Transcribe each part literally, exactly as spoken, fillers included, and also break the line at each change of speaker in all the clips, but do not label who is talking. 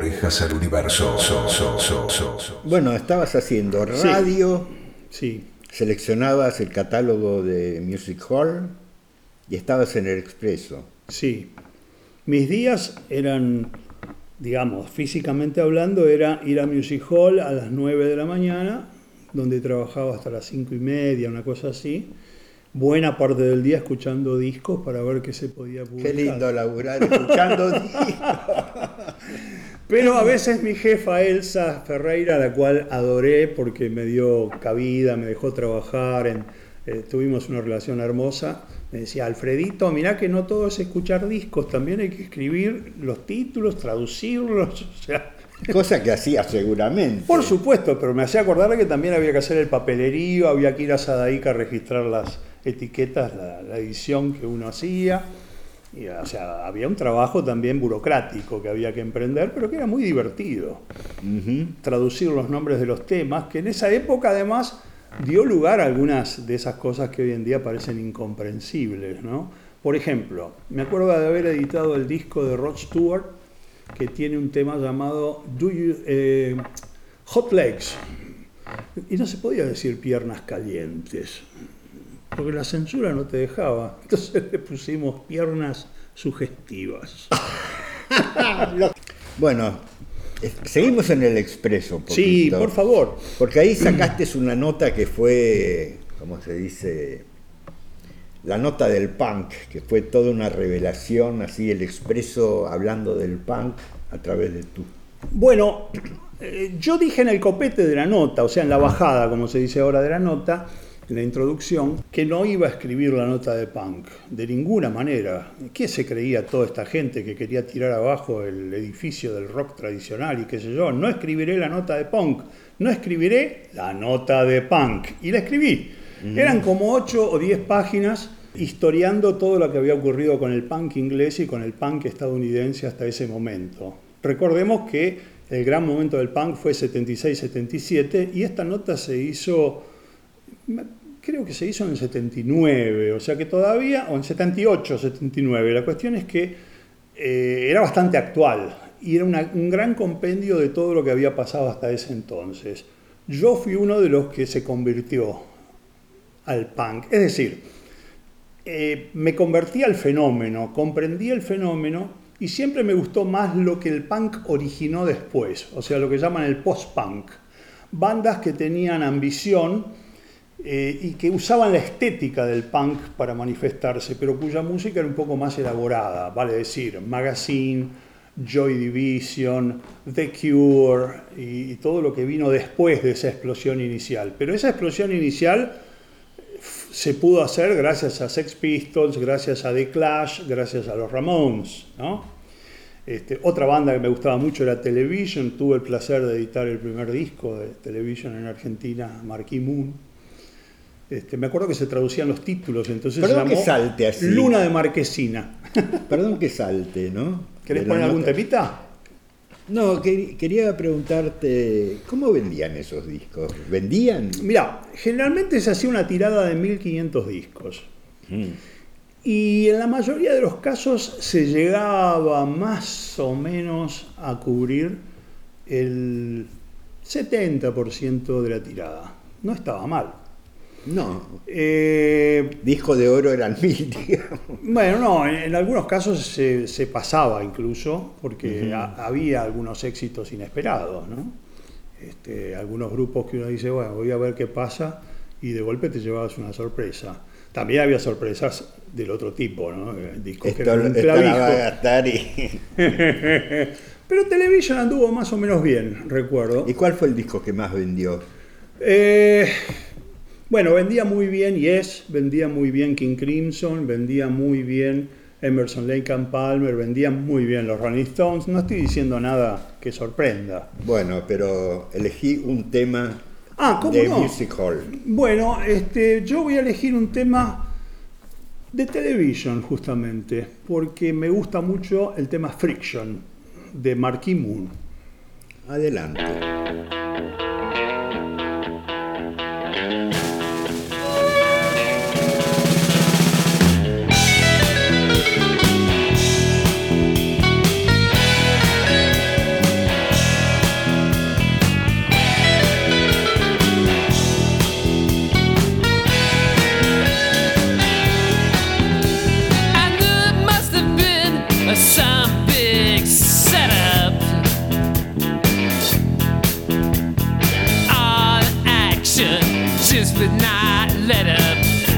orejas al universo.
Bueno, estabas haciendo radio,
Sí.
seleccionabas el catálogo de Music Hall y estabas en el Expreso.
Sí. Mis días eran, digamos, físicamente hablando, era ir a Music Hall a las nueve de la mañana, donde trabajaba hasta las cinco y media, una cosa así. Buena parte del día escuchando discos para ver qué se podía publicar.
Qué lindo laburar escuchando discos.
Pero a veces mi jefa Elsa Ferreira, a la cual adoré porque me dio cabida, me dejó trabajar, en, eh, tuvimos una relación hermosa, me decía: Alfredito, mirá que no todo es escuchar discos, también hay que escribir los títulos, traducirlos, o sea...
Cosa que hacía seguramente.
Por supuesto, pero me hacía acordar que también había que hacer el papelerío, había que ir a Sadaica a registrar las etiquetas, la, la edición que uno hacía. Y, o sea, había un trabajo también burocrático que había que emprender, pero que era muy divertido.
Uh-huh.
Traducir los nombres de los temas, que en esa época además dio lugar a algunas de esas cosas que hoy en día parecen incomprensibles, ¿no? Por ejemplo, me acuerdo de haber editado el disco de Rod Stewart, que tiene un tema llamado Do you, eh, Hot Legs. Y no se podía decir piernas calientes, porque la censura no te dejaba. Entonces le pusimos piernas sugestivas.
Bueno, seguimos en el Expreso.
Sí, por favor.
Porque ahí sacaste una nota que fue, ¿cómo se dice? La nota del punk, que fue toda una revelación, así el Expreso hablando del punk a través de tú.
Bueno, eh, yo dije en el copete de la nota, o sea, en la bajada, como se dice ahora, de la nota, en la introducción, que no iba a escribir la nota de punk, de ninguna manera. ¿Qué se creía toda esta gente que quería tirar abajo el edificio del rock tradicional y qué sé yo? No escribiré la nota de punk, no escribiré la nota de punk. Y la escribí. Eran como ocho o diez páginas historiando todo lo que había ocurrido con el punk inglés y con el punk estadounidense hasta ese momento. Recordemos que el gran momento del punk fue setenta y seis setenta y siete y esta nota se hizo, creo que se hizo en el setenta y nueve, o sea que todavía, o en setenta y ocho setenta y nueve. La cuestión es que eh, era bastante actual y era una, un gran compendio de todo lo que había pasado hasta ese entonces. Yo fui uno de los que se convirtió al punk, es decir, eh, me convertí al fenómeno, comprendí el fenómeno y siempre me gustó más lo que el punk originó después, o sea, lo que llaman el post-punk. Bandas que tenían ambición eh, y que usaban la estética del punk para manifestarse, pero cuya música era un poco más elaborada, vale decir, Magazine, Joy Division, The Cure y, y todo lo que vino después de esa explosión inicial. Pero esa explosión inicial se pudo hacer gracias a Sex Pistols, gracias a The Clash, gracias a los Ramones, ¿no? Este, otra banda que me gustaba mucho era Television. Tuve el placer de editar el primer disco de Television en Argentina, Marquee Moon. Este, me acuerdo que se traducían los títulos, entonces
Perdón
se llamó
que salte así.
Luna de Marquesina.
Perdón que salte, ¿no?
¿Querés
De la
poner algún
nota.
temita?
No, que, quería preguntarte, ¿cómo vendían esos discos? ¿Vendían?
Mirá, generalmente se hacía una tirada de mil quinientos discos.
Mm.
Y en la mayoría de los casos se llegaba más o menos a cubrir el setenta por ciento de la tirada. No estaba mal.
No,
Eh,
disco de oro eran mil, digamos.
bueno, no, en, en algunos casos se, se pasaba incluso, porque
Uh-huh.
ha- había algunos éxitos inesperados, ¿no? Este, algunos grupos que uno dice, bueno, voy a ver qué pasa, y de golpe te llevabas una sorpresa. También había sorpresas del otro tipo, ¿no? Discos que
Esto,
eran un
esto la va a
clavijo.
gastar y...
Pero Television anduvo más o menos bien, recuerdo.
¿Y cuál fue el disco que más vendió?
Eh, bueno, vendía muy bien Yes, vendía muy bien King Crimson, vendía muy bien Emerson, Lake and Palmer, vendía muy bien los Rolling Stones. No estoy diciendo nada que sorprenda.
Bueno, pero elegí un tema
Ah, ¿cómo
de
no?
Music Hall.
Bueno, este, yo voy a elegir un tema de Television justamente, porque me gusta mucho el tema Friction de Marquee Moon.
Adelante.
but not let up.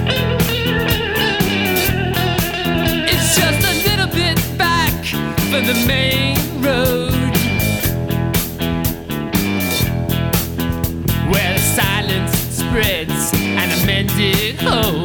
It's just a little bit back from the main road, where the silence spreads and the mended holds.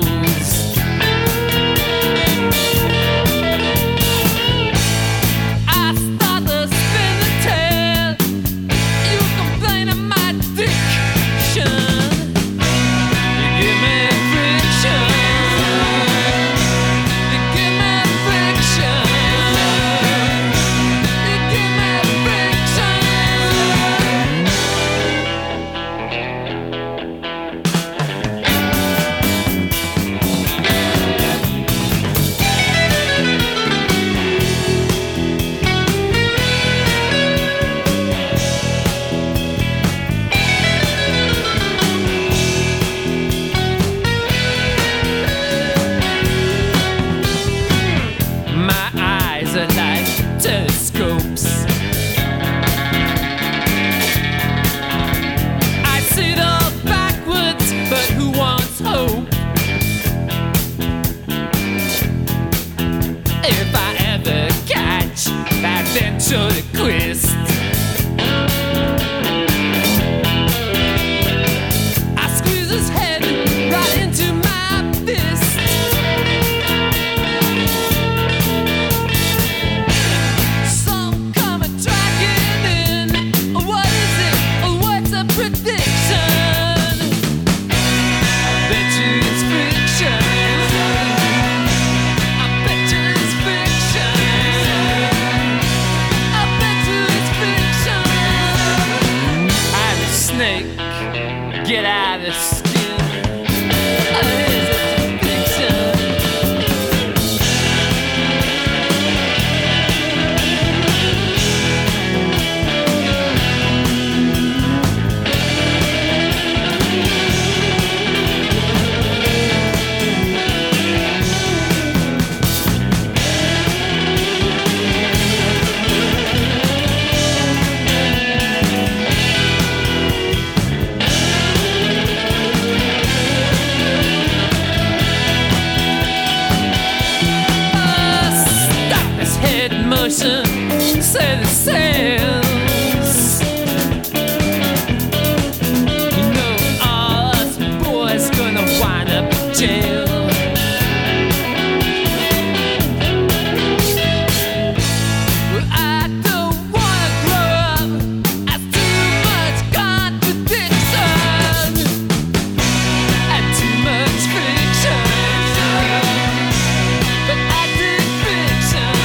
Say the sails. You know all us boys gonna wind up in jail. Well, I don't wanna grow up as too much contradiction and too much fiction, but I did fiction.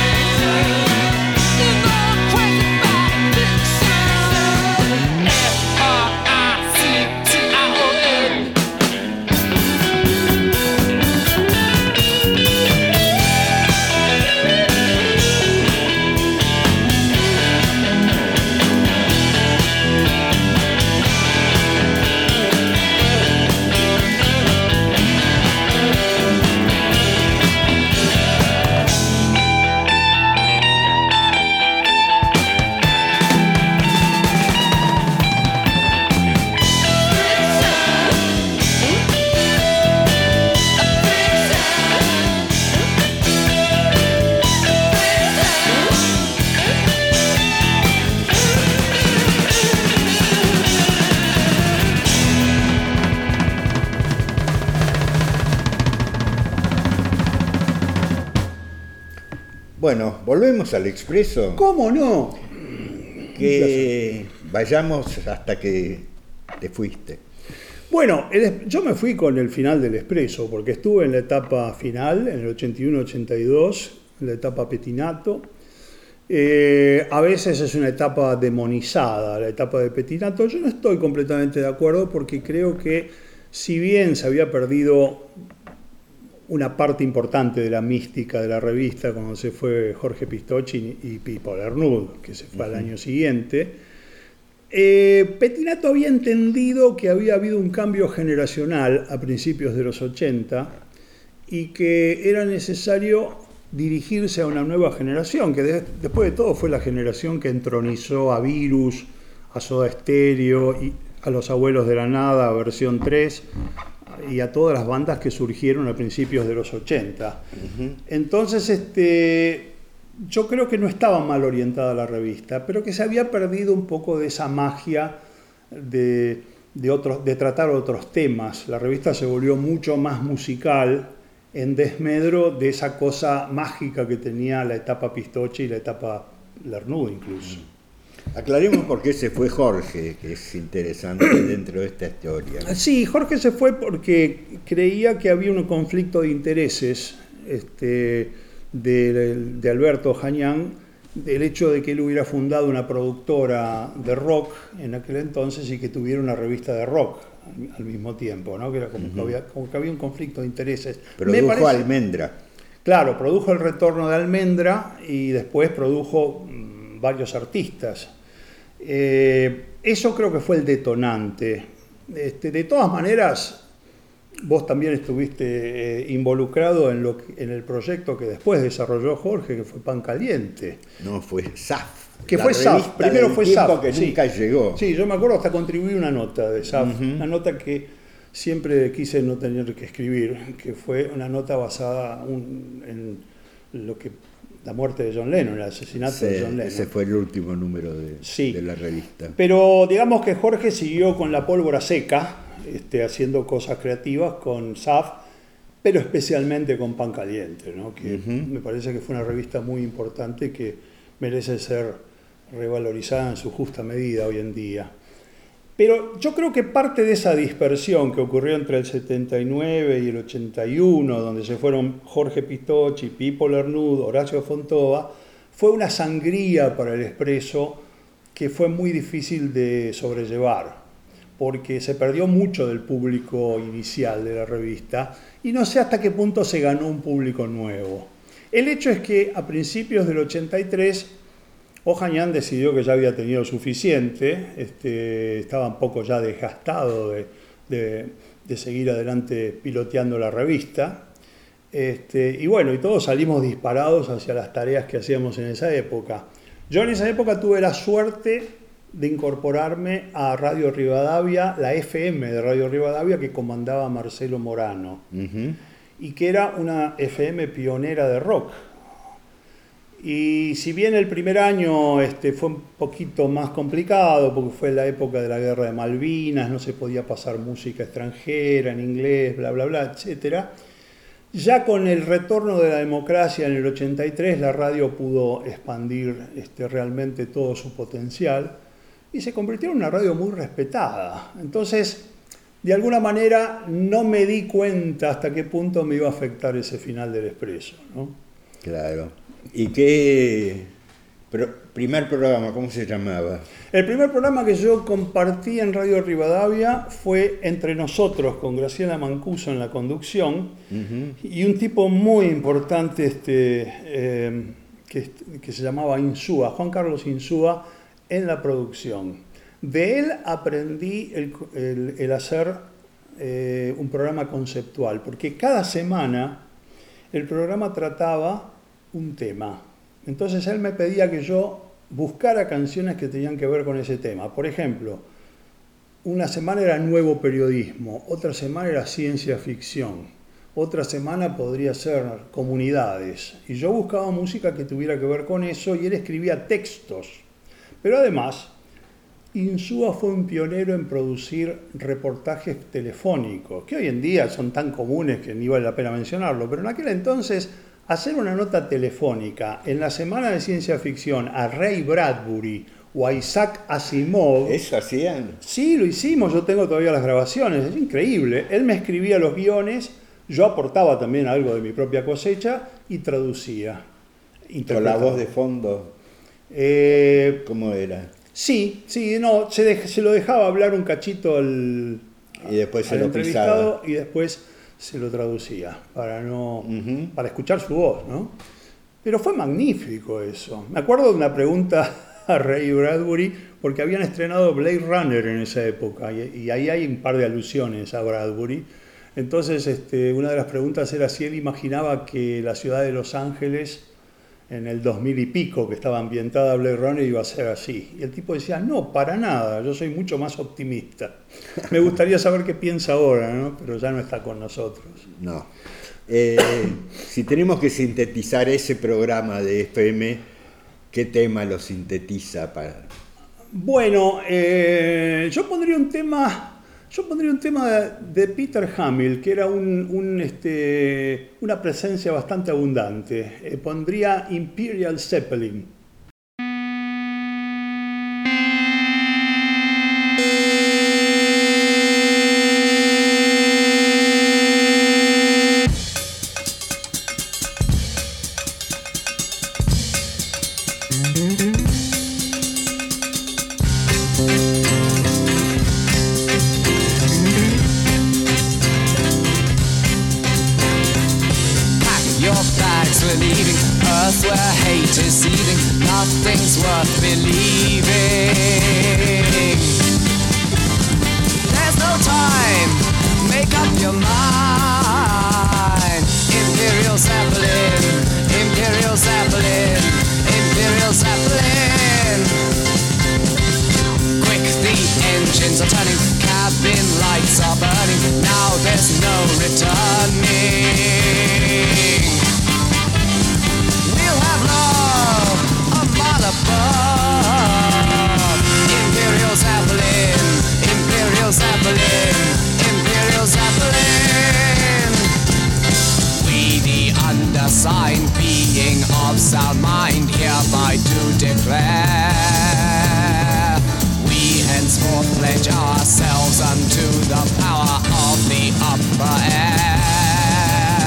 Bueno, volvemos al Expreso.
¿Cómo no?
Que vayamos hasta que te fuiste.
Bueno, el, yo me fui con el final del Expreso, porque estuve en la etapa final, en el ochenta y uno ochenta y dos, en la etapa Pettinato. Eh, a veces es una etapa demonizada, la etapa de Pettinato. Yo no estoy completamente de acuerdo, porque creo que si bien se había perdido una parte importante de la mística de la revista cuando se fue Jorge Pistocchi y Pipo Lernud, que se fue uh-huh. al año siguiente, eh, Pettinato había entendido que había habido un cambio generacional a principios de los ochenta y que era necesario dirigirse a una nueva generación, que de, después de todo fue la generación que entronizó a Virus, a Soda Stereo, y a Los Abuelos de la Nada, versión tres, y a todas las bandas que surgieron a principios de los ochenta. Uh-huh. Entonces, este, yo creo que no estaba mal orientada la revista, pero que se había perdido un poco de esa magia de, de, otros, de tratar otros temas. La revista se volvió mucho más musical, en desmedro de esa cosa mágica que tenía la etapa Pistocchi y la etapa Lernoud incluso.
Aclaremos por qué se fue Jorge, que es interesante dentro de esta historia.
Sí, Jorge se fue porque creía que había un conflicto de intereses este, de, de Alberto Ojañán, del hecho de que él hubiera fundado una productora de rock en aquel entonces y que tuviera una revista de rock al mismo tiempo, ¿no? Que era como, uh-huh. que había, como que había un conflicto de intereses.
Produjo parece, Almendra.
Claro, produjo El Retorno de Almendra y después produjo mmm, varios artistas. Eh, eso creo que fue el detonante. Este, de todas maneras, vos también estuviste eh, involucrado en, lo que, en el proyecto que después desarrolló Jorge, que fue Pan Caliente.
No, fue S A F.
Que fue S A F, primero fue S A F.
Que sí. Nunca llegó.
Sí, yo me acuerdo hasta contribuí una nota de S A F, uh-huh. una nota que siempre quise no tener que escribir, que fue una nota basada un, en lo que la muerte de John Lennon, el asesinato
sí,
de John Lennon.
Ese fue el último número de,
sí.
de la revista.
Pero digamos que Jorge siguió con La Pólvora Seca, este, haciendo cosas creativas con S A F, pero especialmente con Pan Caliente, ¿no? Que uh-huh. me parece que fue una revista muy importante que merece ser revalorizada en su justa medida hoy en día. Pero yo creo que parte de esa dispersión que ocurrió entre el setenta y nueve y el ochenta y uno, donde se fueron Jorge Pistocchi, Pipo Lernoud, Horacio Fontova, fue una sangría para el Expreso que fue muy difícil de sobrellevar, porque se perdió mucho del público inicial de la revista y no sé hasta qué punto se ganó un público nuevo. El hecho es que a principios del ochenta y tres Ojañán decidió que ya había tenido suficiente, este, estaba un poco ya desgastado de, de, de seguir adelante piloteando la revista. Este, y bueno, y todos salimos disparados hacia las tareas que hacíamos en esa época. Yo en esa época tuve la suerte de incorporarme a Radio Rivadavia, la F M de Radio Rivadavia que comandaba Marcelo Morano, uh-huh. y que era una F M pionera de rock. Y si bien el primer año este, fue un poquito más complicado, porque fue la época de la Guerra de Malvinas, no se podía pasar música extranjera en inglés, bla, bla, bla, etcétera, ya con el retorno de la democracia en el ochenta y tres, la radio pudo expandir este, realmente todo su potencial y se convirtió en una radio muy respetada. Entonces, de alguna manera, no me di cuenta hasta qué punto me iba a afectar ese final del Expreso, ¿no?
Claro. ¿Y qué pro, primer programa, cómo se llamaba?
El primer programa que yo compartí en Radio Rivadavia fue Entre Nosotros, con Graciela Mancuso en la conducción, uh-huh. y un tipo muy importante este, eh, que, que se llamaba Insúa, Juan Carlos Insúa, en la producción. De él aprendí el, el, el hacer eh, un programa conceptual, porque cada semana el programa trataba un tema. Entonces él me pedía que yo buscara canciones que tenían que ver con ese tema. Por ejemplo, una semana era nuevo periodismo, otra semana era ciencia ficción, otra semana podría ser comunidades. Y yo buscaba música que tuviera que ver con eso y él escribía textos. Pero además, Insúa fue un pionero en producir reportajes telefónicos, que hoy en día son tan comunes que ni vale la pena mencionarlo, pero en aquel entonces hacer una nota telefónica en la semana de ciencia ficción a Ray Bradbury o a Isaac Asimov.
¿Eso hacían?
Sí, lo hicimos, yo tengo todavía las grabaciones, es increíble. Él me escribía los guiones, yo aportaba también algo de mi propia cosecha y traducía.
¿Con la voz de fondo?
Eh,
¿Cómo era?
Sí, sí, no, se, de, se lo dejaba hablar un cachito al,
y después se
al
lo
entrevistado
pisaba.
Y después se lo traducía para no
uh-huh.
para escuchar su voz, ¿no? Pero fue magnífico eso. Me acuerdo de una pregunta a Ray Bradbury porque habían estrenado Blade Runner en esa época y, y ahí hay un par de alusiones a Bradbury. Entonces, este, una de las preguntas era si él imaginaba que la ciudad de Los Ángeles en el dos mil y pico, que estaba ambientada Blade Runner, iba a ser así. Y el tipo decía, no, para nada, yo soy mucho más optimista. Me gustaría saber qué piensa ahora, ¿no? Pero ya no está con nosotros.
No. Eh, si tenemos que sintetizar ese programa de F M, ¿qué tema lo sintetiza para...?
Bueno, eh, yo pondría un tema, yo pondría un tema de, de Peter Hamill, que era un, un, este, una presencia bastante abundante. Eh, pondría Imperial Zeppelin.
Nothing's worth believing. There's no time, make up your mind. Imperial Zeppelin, Imperial Zeppelin, Imperial Zeppelin. Quick, the engines are turning, cabin lights are burning. Now there's no returning. We'll have love above. Imperial Zeppelin, Imperial Zeppelin, Imperial Zeppelin. We the undersigned, being of sound mind, hereby do declare, we henceforth pledge ourselves unto the power of the upper air.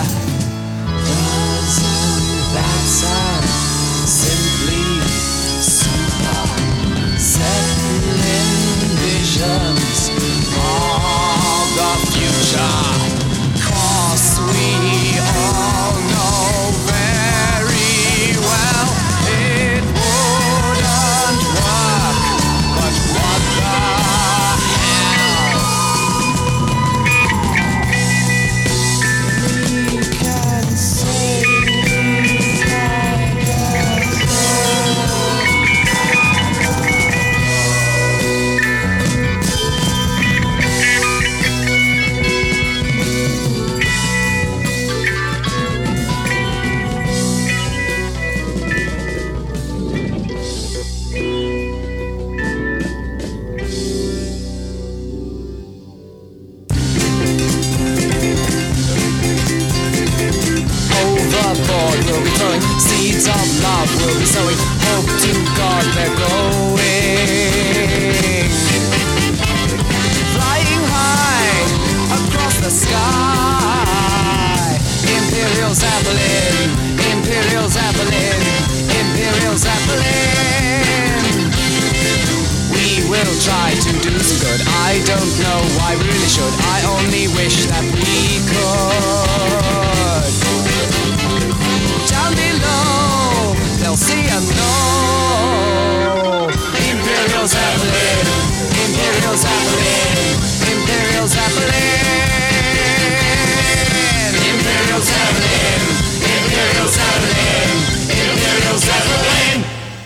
Doesn't that sound simply super? Zeppelin visions of the future. 'Cause we all know very well it wouldn't work. But what the hell? We can say overboard we'll be throwing seeds of love, we'll be sowing hope to God they're going. Flying high across the sky. Imperial Zeppelin, Imperial Zeppelin, Imperial Zeppelin. We will try to do some good. I don't know why we really should. I only wish that we could. Down below, they'll see and know. Imperial Zeppelin, Imperial Zeppelin, Imperial Zeppelin, Imperial Zeppelin, Imperial Zeppelin, Imperial Zeppelin.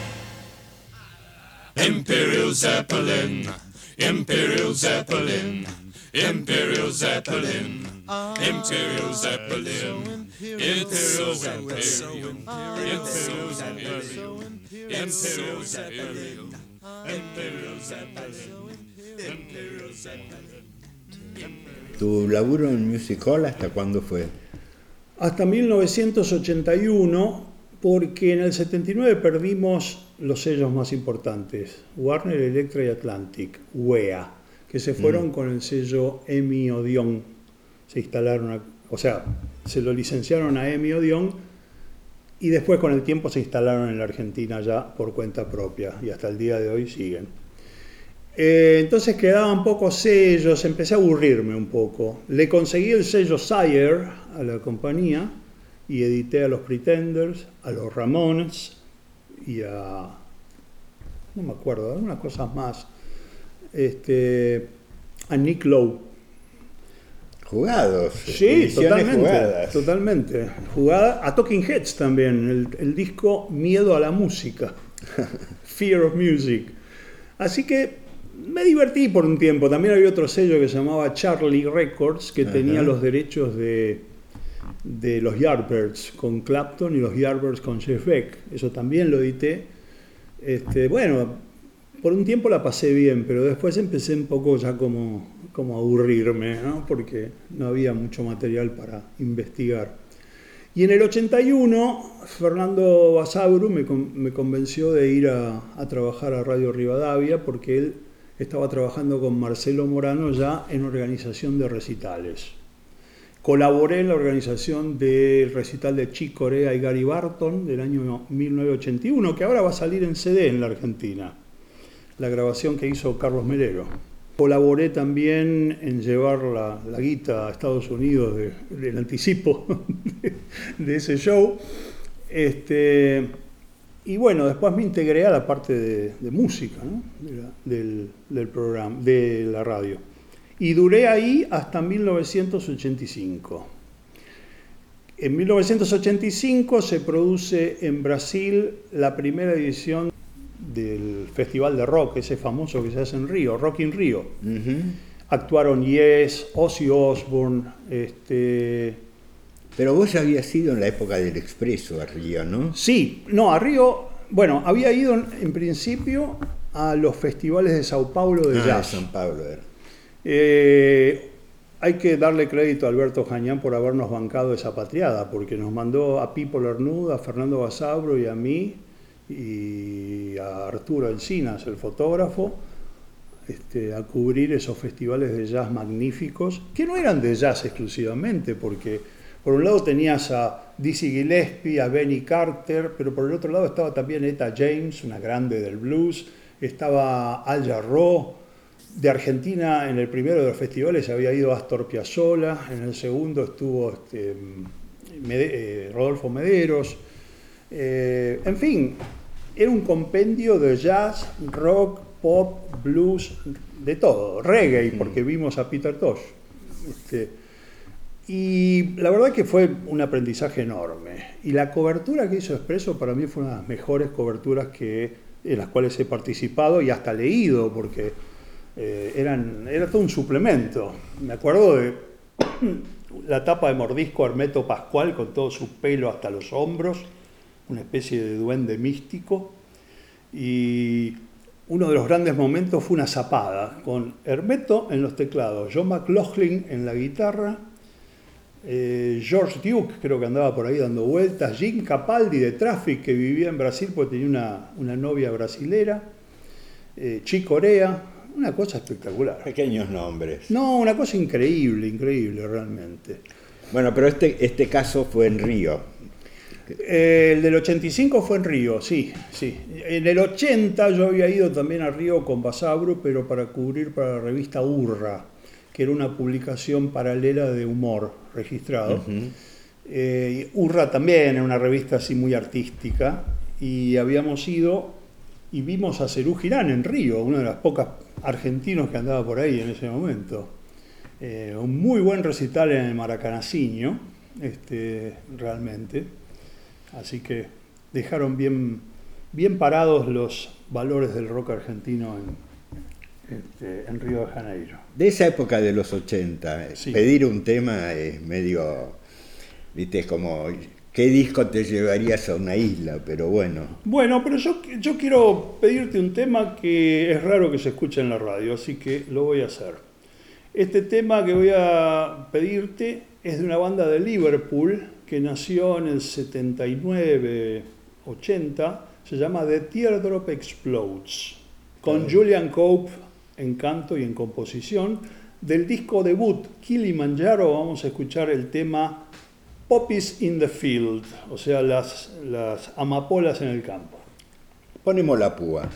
Imperial Zeppelin, Imperial Zeppelin, Imperial Zeppelin, Imperial Zeppelin, Imperial Zeppelin, Imperial Zeppelin, Imperial Zeppelin, Imperial Zeppelin, Imperial Zeppelin.
¿Tu laburo en Music Hall hasta cuándo fue?
Hasta mil novecientos ochenta y uno, porque en el setenta y nueve perdimos los sellos más importantes, Warner, Elektra y Atlantic, U E A, que se fueron mm. con el sello EMI Odeon. Se instalaron, a, o sea, se lo licenciaron a EMI Odeon y después con el tiempo se instalaron en la Argentina ya por cuenta propia y hasta el día de hoy siguen. Eh, entonces quedaban pocos sellos, empecé a aburrirme un poco. Le conseguí el sello Sire a la compañía y edité a los Pretenders, a los Ramones y a... no me acuerdo, algunas cosas más. Este, a Nick Lowe.
Jugados.
Sí,
ediciones
totalmente,
jugadas.
totalmente. Jugada a Talking Heads también, el, el disco Miedo a la Música, Fear of Music. Así que me divertí por un tiempo. También había otro sello que se llamaba Charlie Records, que
Ajá.
tenía los derechos de, de los Yardbirds con Clapton y los Yardbirds con Jeff Beck. Eso también lo edité. Este, bueno, por un tiempo la pasé bien, pero después empecé un poco ya como, como a aburrirme, ¿no? Porque no había mucho material para investigar. Y en el ochenta y uno, Fernando Basauro me, con, me convenció de ir a, a trabajar a Radio Rivadavia, porque él estaba trabajando con Marcelo Morano ya en organización de recitales. Colaboré en la organización del recital de Chick Corea y Gary Barton del año mil novecientos ochenta y uno, que ahora va a salir en C D en la Argentina, la grabación que hizo Carlos Melero. Colaboré también en llevar la, la guita a Estados Unidos de, del anticipo de, de ese show. Este, y bueno, después me integré a la parte de, de música, ¿no? de la, del, del programa, de la radio. Y duré ahí hasta mil novecientos ochenta y cinco. En mil novecientos ochenta y cinco se produce en Brasil la primera edición del Festival de Rock, ese famoso que se hace en Río, Rock in Rio.
Uh-huh.
Actuaron Yes, Ozzy Osbourne, este...
Pero vos ya habías ido en la época del Expreso a Río, ¿no?
Sí, no, a Río, bueno, había ido en, en principio a los festivales de Sao Paulo de
ah,
jazz.
de San Pablo. Era.
Eh, hay que darle crédito a Alberto Jañán por habernos bancado esa patriada, porque nos mandó a Pipo Lernud, a Fernando Basauro y a mí, y a Arturo Encinas, el fotógrafo, este, a cubrir esos festivales de jazz magníficos, que no eran de jazz exclusivamente, porque por un lado tenías a Dizzy Gillespie, a Benny Carter, pero por el otro lado estaba también Etta James, una grande del blues, estaba Al Jarreau. De Argentina, en el primero de los festivales se había ido Astor Piazzolla, en el segundo estuvo este, Mede- eh, Rodolfo Mederos. Eh, en fin, era un compendio de jazz, rock, pop, blues, de todo, reggae, porque vimos a Peter Tosh. Este, y la verdad que fue un aprendizaje enorme. Y la cobertura que hizo Expreso para mí fue una de las mejores coberturas que, en las cuales he participado y hasta leído, porque eh, eran, era todo un suplemento. Me acuerdo de la tapa de Mordisco Hermeto Pascual con todo su pelo hasta los hombros, una especie de duende místico, y uno de los grandes momentos fue una zapada con Hermeto en los teclados, John McLaughlin en la guitarra, eh, George Duke creo que andaba por ahí dando vueltas, Jim Capaldi de Traffic, que vivía en Brasil porque tenía una, una novia brasilera, eh, Chick Corea, una cosa espectacular.
Pequeños nombres.
No, una cosa increíble, increíble realmente.
Bueno, pero este, este caso fue en Río.
Eh, el del ochenta y cinco fue en Río, sí, sí. En el ochenta yo había ido también a Río con Basauro, pero para cubrir para la revista Urra, que era una publicación paralela de humor registrado. Uh-huh. eh, Urra también era una revista así muy artística, y habíamos ido y vimos a Serú Girán en Río, uno de los pocos argentinos que andaba por ahí en ese momento. Eh, un muy buen recital en el Maracanacinho, este, realmente. Así que dejaron bien, bien parados los valores del rock argentino en, este, en Río de Janeiro.
De esa época de los ochenta, sí. Pedir un tema es medio, viste, es como, ¿qué disco te llevarías a una isla? Pero bueno.
Bueno, pero yo, yo quiero pedirte un tema que es raro que se escuche en la radio, así que lo voy a hacer. Este tema que voy a pedirte es de una banda de Liverpool que nació en el setenta y nueve ochenta, se llama The Teardrop Explodes, con oh. Julian Cope en canto y en composición. Del disco debut Kilimanjaro vamos a escuchar el tema Poppies in the Field, o sea, las, las amapolas en el campo.
Ponemos la púa.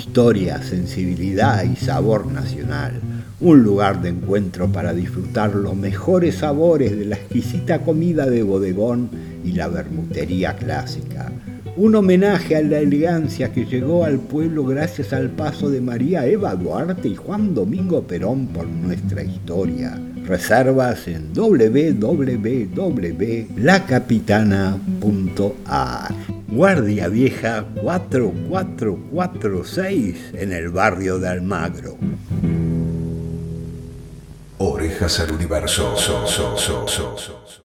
Historia, sensibilidad y sabor nacional. Un lugar de encuentro para disfrutar los mejores sabores de la exquisita comida de bodegón y la bermutería clásica. Un homenaje a la elegancia que llegó al pueblo gracias al paso de María Eva Duarte y Juan Domingo Perón por nuestra historia. Reservas en doble u doble u doble u punto la capitana punto a r. Guardia Vieja cuatro cuatro cuatro seis en el barrio de Almagro.
Orejas al universo. So, so, so, so, so.